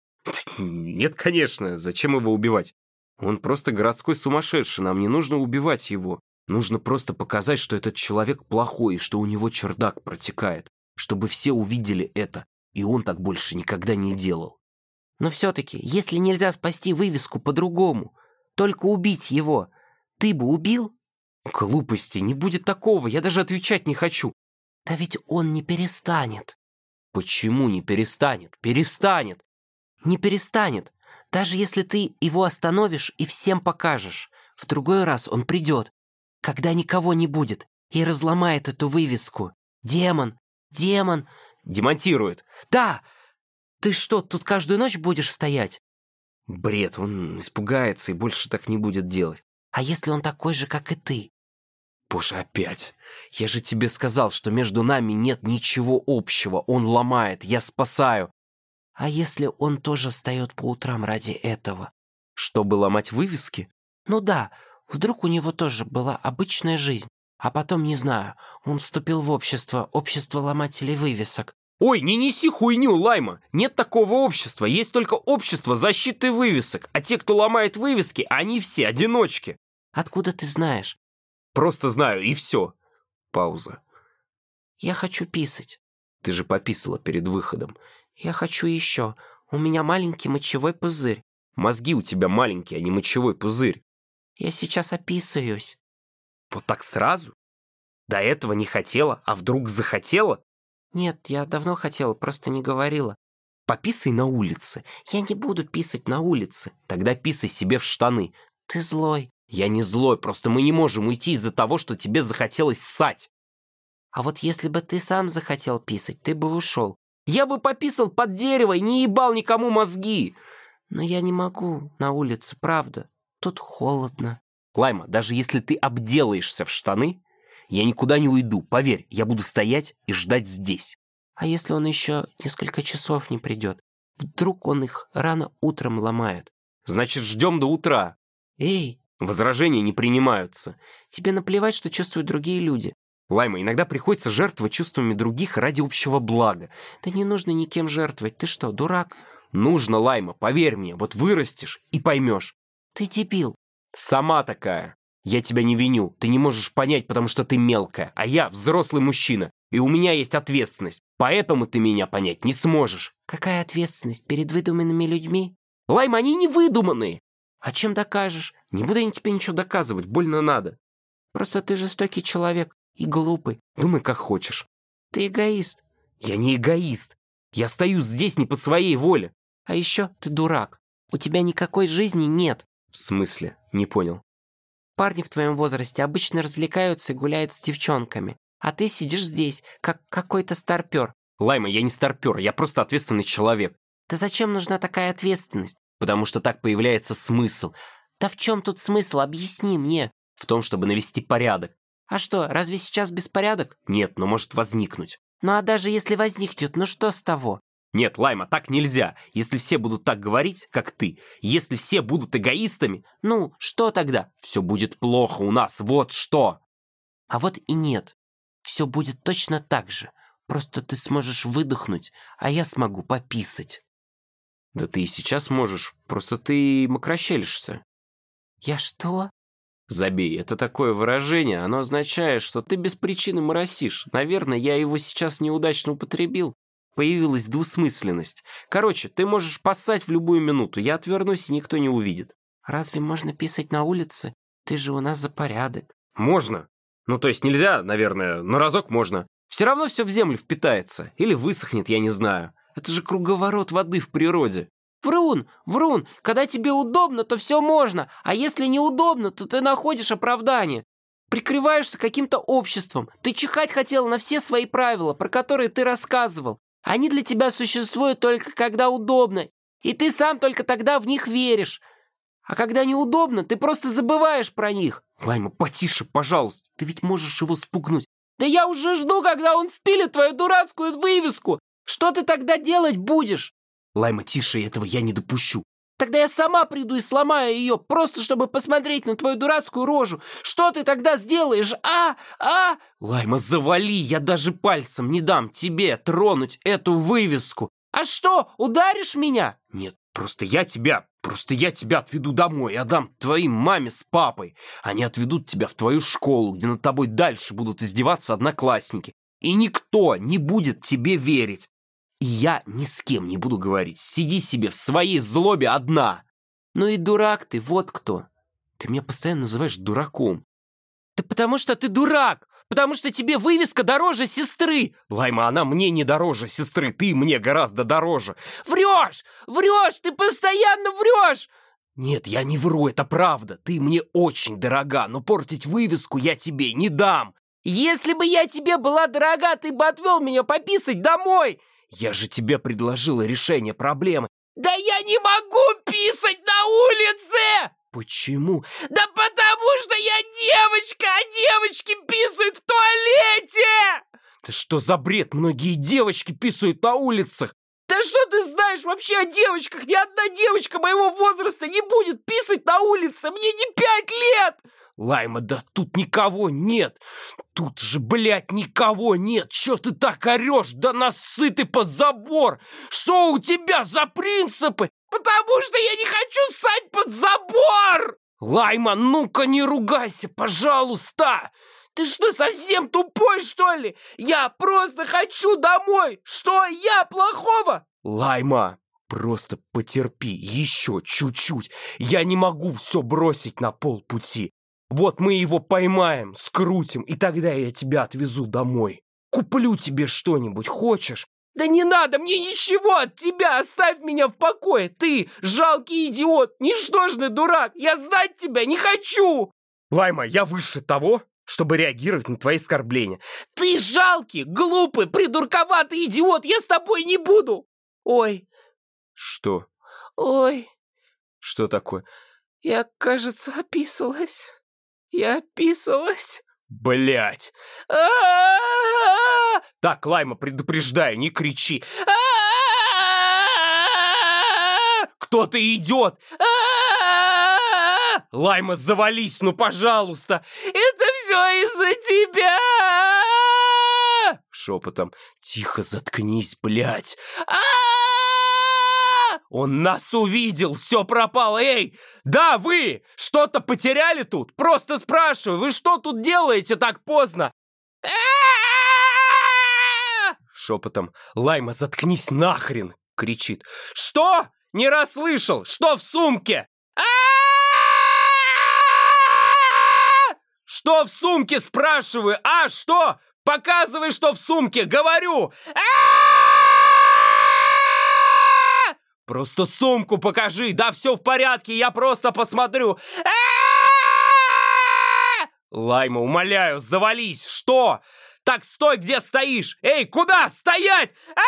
Нет, конечно. Зачем его убивать? Он просто городской сумасшедший, нам не нужно убивать его. Нужно просто показать, что этот человек плохой, и что у него чердак протекает. Чтобы все увидели это, и он так больше никогда не делал. Но все-таки, если нельзя спасти вывеску по-другому, только убить его, ты бы убил? Глупости, не будет такого, я даже отвечать не хочу. Да ведь он не перестанет. Почему не перестанет? Перестанет. Не перестанет. Даже если ты его остановишь и всем покажешь. В другой раз он придет, когда никого не будет, и разломает эту вывеску. Демон, демон. Демонтирует. Да! Ты что, тут каждую ночь будешь стоять? Бред, он испугается и больше так не будет делать. А если он такой же, как и ты? Боже, опять. Я же тебе сказал, что между нами нет ничего общего. Он ломает, я спасаю. А если он тоже встает по утрам ради этого? Чтобы ломать вывески? Ну да, вдруг у него тоже была обычная жизнь. А потом, не знаю, он вступил в общество, общество ломателей вывесок. Ой, не неси хуйню, Лайма. Нет такого общества. Есть только общество защиты вывесок. А те, кто ломает вывески, они все одиночки. Откуда ты знаешь? Просто знаю, и все. Пауза. Я хочу писать. Ты же пописала перед выходом. Я хочу еще. У меня маленький мочевой пузырь. Мозги у тебя маленькие, а не мочевой пузырь. Я сейчас описываюсь. Вот так сразу? До этого не хотела, а вдруг захотела? Нет, я давно хотела, просто не говорила. Пописай на улице. Я не буду писать на улице. Тогда писай себе в штаны. Ты злой. Я не злой, просто мы не можем уйти из-за того, что тебе захотелось ссать. А вот если бы ты сам захотел писать, ты бы ушел. Я бы пописал под дерево и не ебал никому мозги. Но я не могу на улице, правда. Тут холодно. Лайма, даже если ты обделаешься в штаны, я никуда не уйду. Поверь, я буду стоять и ждать здесь. А если он еще несколько часов не придет? Вдруг он их рано утром ломает? Значит, ждем до утра. Эй! Возражения не принимаются. Тебе наплевать, что чувствуют другие люди. Лайма, иногда приходится жертвовать чувствами других ради общего блага. Да не нужно никем жертвовать. Ты что, дурак? Нужно, Лайма, поверь мне. Вот вырастешь и поймешь. Ты дебил. Сама такая. Я тебя не виню. Ты не можешь понять, потому что ты мелкая. А я взрослый мужчина. И у меня есть ответственность. Поэтому ты меня понять не сможешь. Какая ответственность? Перед выдуманными людьми? Лайма, они не выдуманные. А чем докажешь? Не буду я тебе ничего доказывать. Больно надо. Просто ты жестокий человек. И глупый. Думай, как хочешь. Ты эгоист. Я не эгоист. Я стою здесь не по своей воле. А еще ты дурак. У тебя никакой жизни нет. В смысле? Не понял. Парни в твоем возрасте обычно развлекаются и гуляют с девчонками. А ты сидишь здесь, как какой-то старпер. Лайма, я не старпер, я просто ответственный человек. Да зачем нужна такая ответственность? Потому что так появляется смысл. Да в чем тут смысл? Объясни мне. В том, чтобы навести порядок. А что, разве сейчас беспорядок? Нет, но может возникнуть. Ну а даже если возникнет, ну что с того? Нет, Лайма, так нельзя. Если все будут так говорить, как ты, если все будут эгоистами, ну, что тогда? Все будет плохо у нас, вот что. А вот и нет. Все будет точно так же. Просто ты сможешь выдохнуть, а я смогу пописать. Да ты и сейчас можешь, просто ты мокрощелишься. Я что? Забей, это такое выражение, оно означает, что ты без причины моросишь. Наверное, я его сейчас неудачно употребил. Появилась двусмысленность. Короче, ты можешь поссать в любую минуту. Я отвернусь, и никто не увидит. Разве можно писать на улице? Ты же у нас за порядок. Можно. Ну, то есть нельзя, наверное, но разок можно. Все равно все в землю впитается. Или высохнет, я не знаю. Это же круговорот воды в природе. Врун, врун, когда тебе удобно, то все можно. А если неудобно, то ты находишь оправдание. Прикрываешься каким-то обществом. Ты чихать хотел на все свои правила, про которые ты рассказывал. Они для тебя существуют только когда удобно, и ты сам только тогда в них веришь. А когда неудобно, ты просто забываешь про них. Лайма, потише, пожалуйста, ты ведь можешь его спугнуть. Да я уже жду, когда он спилит твою дурацкую вывеску. Что ты тогда делать будешь? Лайма, тише, этого я не допущу. Тогда я сама приду и сломаю ее, просто чтобы посмотреть на твою дурацкую рожу. Что ты тогда сделаешь, а? А? Лайма, завали, я даже пальцем не дам тебе тронуть эту вывеску. А что, ударишь меня? Нет, просто я тебя, просто я тебя отведу домой и отдам твоим маме с папой. Они отведут тебя в твою школу, где над тобой дальше будут издеваться одноклассники. И никто не будет тебе верить. И я ни с кем не буду говорить. Сиди себе в своей злобе одна. Ну и дурак ты, вот кто. Ты меня постоянно называешь дураком. Да потому что ты дурак. Потому что тебе вывеска дороже сестры. Лайма, она мне не дороже сестры, ты мне гораздо дороже. Врешь! Врешь! Ты постоянно врешь! Нет, я не вру, это правда. Ты мне очень дорога, но портить вывеску я тебе не дам. Если бы я тебе была дорога, ты бы отвел меня пописать домой. Я же тебе предложила решение проблемы. Да я не могу писать на улице! Почему? Да потому что я девочка, а девочки писают в туалете! Да что за бред? Многие девочки писают на улицах. Да что ты знаешь вообще о девочках? Ни одна девочка моего возраста не будет писать на улице. Мне не пять лет! Лайма, да тут никого нет. Тут же, блядь, никого нет. Чё ты так орёшь? Да нассы ты под забор. Что у тебя за принципы? Потому что я не хочу ссать под забор! Лайма, ну-ка не ругайся, пожалуйста. Ты что, совсем тупой, что ли? Я просто хочу домой. Что я плохого? Лайма, просто потерпи еще чуть-чуть. Я не могу все бросить на полпути. Вот мы его поймаем, скрутим, и тогда я тебя отвезу домой. Куплю тебе что-нибудь, хочешь? Да не надо мне ничего от тебя, оставь меня в покое. Ты жалкий идиот, ничтожный дурак. Я знать тебя не хочу. Лайма, я выше того, чтобы реагировать на твои оскорбления. Ты жалкий, глупый, придурковатый идиот. Я с тобой не буду. Ой. Что? Ой. Что такое? Я, кажется, описалась. Я описалась. Блять. Так, Лайма, предупреждаю, не кричи. Кто-то идет. Лайма, завались, ну, пожалуйста. Это все из-за тебя. Шепотом. Тихо, заткнись, блядь. Он нас увидел, все пропало. Эй, да, вы что-то потеряли тут? Просто спрашиваю, вы что тут делаете так поздно? Шепотом. Лайма, заткнись нахрен, кричит. Что? Не расслышал. Что в сумке? Что в сумке, спрашиваю? А, что? Показывай, что в сумке, говорю. Просто сумку покажи. Да все в порядке, я просто посмотрю. Лайма, умоляю, завались. Что? Так стой, где стоишь. Эй, куда? Стоять!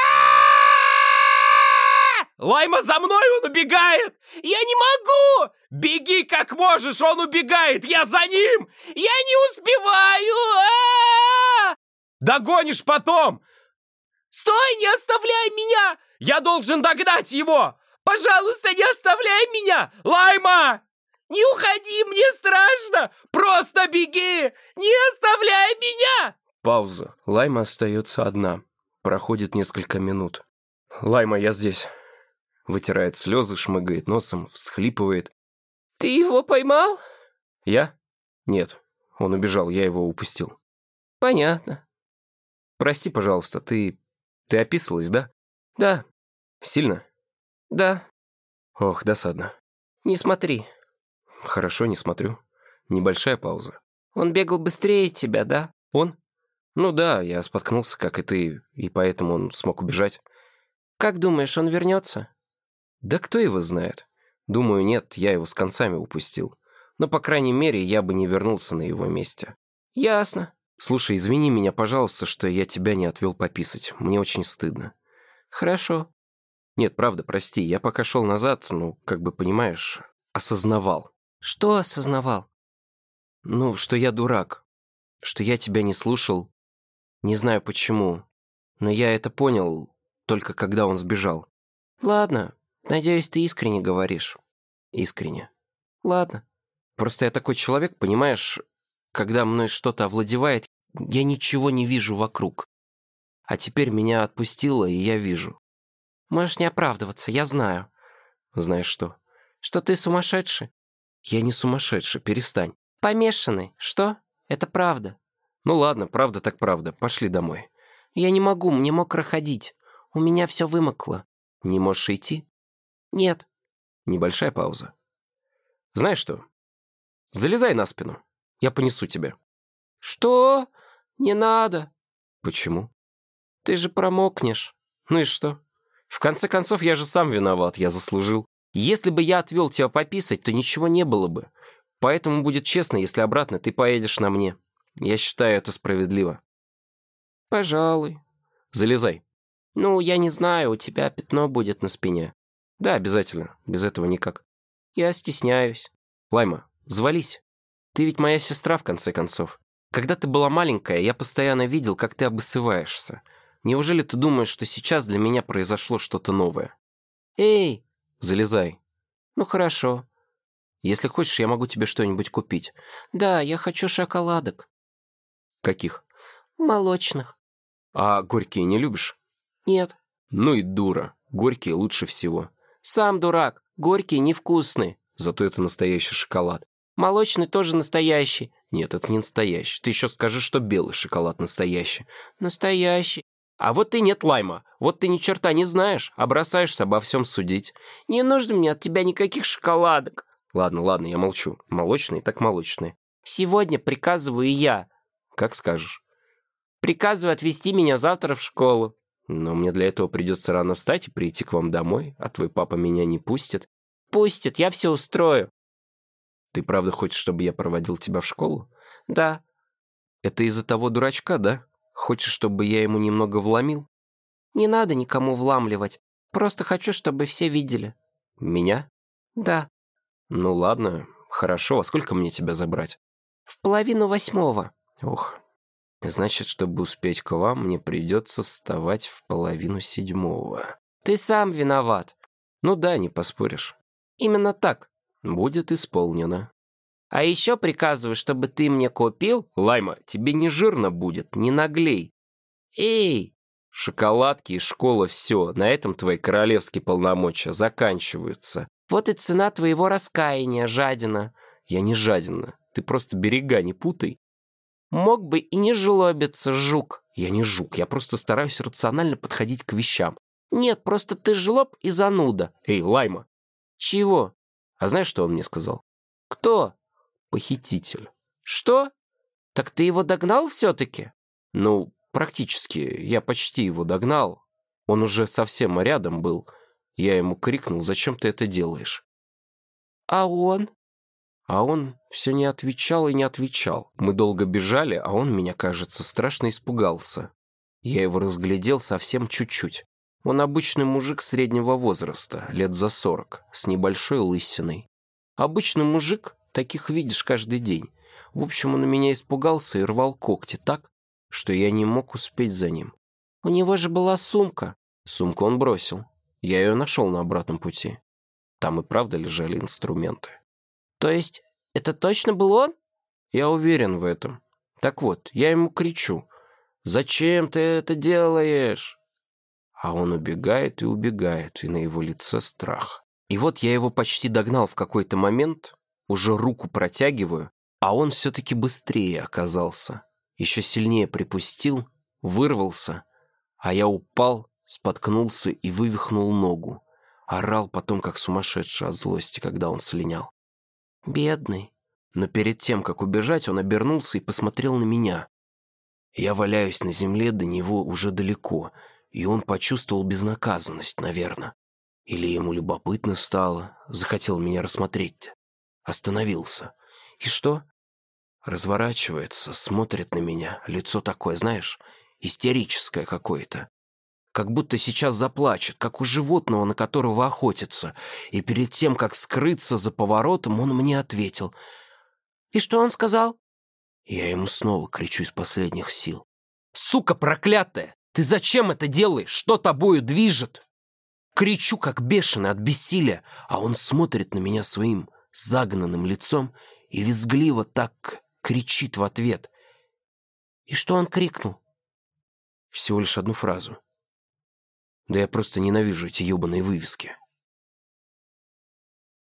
Лайма, за мной, он убегает! Я не могу! Беги как можешь, он убегает! Я за ним! Я не успеваю! А-а-а! Догонишь потом! Стой, не оставляй меня! Я должен догнать его! Пожалуйста, не оставляй меня! Лайма! Не уходи, мне страшно! Просто беги! Не оставляй меня! Пауза. Лайма остается одна. Проходит несколько минут. Лайма, я здесь. Вытирает слезы, шмыгает носом, всхлипывает. Ты его поймал? Я? Нет. Он убежал, я его упустил. Понятно. Прости, пожалуйста, ты... Ты описалась, да? Да. Сильно? Да. Ох, досадно. Не смотри. Хорошо, не смотрю. Небольшая пауза. Он бегал быстрее тебя, да? Он? Ну да, я споткнулся, как и ты, и поэтому он смог убежать. Как думаешь, он вернется? Да кто его знает? Думаю, нет, я его с концами упустил. Но, по крайней мере, я бы не вернулся на его месте. Ясно. Слушай, извини меня, пожалуйста, что я тебя не отвел пописать. Мне очень стыдно. Хорошо. Нет, правда, прости. Я пока шел назад, ну, как бы, понимаешь, осознавал. Что осознавал? Ну, что я дурак. Что я тебя не слушал. Не знаю почему. Но я это понял только когда он сбежал. Ладно. Надеюсь, ты искренне говоришь. Искренне. Ладно. Просто я такой человек, понимаешь, когда мной что-то овладевает, я ничего не вижу вокруг. А теперь меня отпустило, и я вижу. Можешь не оправдываться, я знаю. Знаешь что? Что ты сумасшедший? Я не сумасшедший, перестань. Помешанный. Что? Это правда. Ну ладно, правда так правда. Пошли домой. Я не могу, мне мокро ходить. У меня все вымокло. Не можешь идти? Нет. Небольшая пауза. Знаешь что? Залезай на спину. Я понесу тебя. Что? Не надо. Почему? Ты же промокнешь. Ну и что? В конце концов, я же сам виноват, я заслужил. Если бы я отвел тебя пописать, то ничего не было бы. Поэтому будет честно, если обратно ты поедешь на мне. Я считаю это справедливо. Пожалуй. Залезай. Ну, я не знаю, у тебя пятно будет на спине. Да, обязательно. Без этого никак. Я стесняюсь. Лайма, взвались. Ты ведь моя сестра, в конце концов. Когда ты была маленькая, я постоянно видел, как ты обоссываешься. Неужели ты думаешь, что сейчас для меня произошло что-то новое? Эй! Залезай. Ну, хорошо. Если хочешь, я могу тебе что-нибудь купить. Да, я хочу шоколадок. Каких? Молочных. А горькие не любишь? Нет. Ну и дура. Горькие лучше всего. Сам дурак. Горькие невкусные. Зато это настоящий шоколад. Молочный тоже настоящий. Нет, это не настоящий. Ты еще скажи, что белый шоколад настоящий. Настоящий. А вот ты нет, Лайма. Вот ты ни черта не знаешь, а бросаешься обо всем судить. Не нужно мне от тебя никаких шоколадок. Ладно, ладно, я молчу. Молочные так молочные. Сегодня приказываю я. Как скажешь. Приказываю отвезти меня завтра в школу. Но мне для этого придется рано встать и прийти к вам домой, а твой папа меня не пустит. Пустит, я все устрою. Ты правда хочешь, чтобы я проводил тебя в школу? Да. Это из-за того дурачка, да? Хочешь, чтобы я ему немного вломил? Не надо никому вламливать. Просто хочу, чтобы все видели. Меня? Да. Ну ладно, хорошо. А сколько мне тебя забрать? В половину восьмого. Ох. Значит, чтобы успеть к вам, мне придется вставать в половину седьмого. Ты сам виноват. Ну да, не поспоришь. Именно так. Будет исполнено. А еще приказываю, чтобы ты мне купил... Лайма, тебе не жирно будет, не наглей. Эй! Шоколадки и школа, все. На этом твои королевские полномочия заканчиваются. Вот и цена твоего раскаяния, жадина. Я не жадина. Ты просто берега не путай. Мог бы и не жлобиться, жук. Я не жук, я просто стараюсь рационально подходить к вещам. Нет, просто ты жлоб и зануда. Эй, Лайма. Чего? А знаешь, что он мне сказал? Кто? Похититель. Что? Так ты его догнал все-таки? Ну, практически. Я почти его догнал. Он уже совсем рядом был. Я ему крикнул: зачем ты это делаешь? А он? А он все не отвечал и не отвечал. Мы долго бежали, а он меня, кажется, страшно испугался. Я его разглядел совсем чуть-чуть. Он обычный мужик среднего возраста, лет за сорок, с небольшой лысиной. Обычный мужик, таких видишь каждый день. В общем, он на меня испугался и рвал когти так, что я не мог успеть за ним. У него же была сумка. Сумку он бросил. Я ее нашел на обратном пути. Там и правда лежали инструменты. То есть это точно был он? Я уверен в этом. Так вот, я ему кричу: «Зачем ты это делаешь?» А он убегает и убегает, и на его лице страх. И вот я его почти догнал в какой-то момент, уже руку протягиваю, а он все-таки быстрее оказался. Еще сильнее припустил, вырвался, а я упал, споткнулся и вывихнул ногу. Орал потом, как сумасшедший от злости, когда он слинял. Бедный. Но перед тем, как убежать, он обернулся и посмотрел на меня. Я валяюсь на земле, до него уже далеко, и он почувствовал безнаказанность, наверное. Или ему любопытно стало, захотел меня рассмотреть. Остановился. И что? Разворачивается, смотрит на меня, лицо такое, знаешь, истерическое какое-то. Как будто сейчас заплачет, как у животного, на которого охотится. И перед тем, как скрыться за поворотом, он мне ответил. И что он сказал? Я ему снова кричу из последних сил: «Сука проклятая! Ты зачем это делаешь? Что тобою движет?» Кричу, как бешеный от бессилия, а он смотрит на меня своим загнанным лицом и визгливо так кричит в ответ. И что он крикнул? Всего лишь одну фразу. Да я просто ненавижу эти ебаные вывески.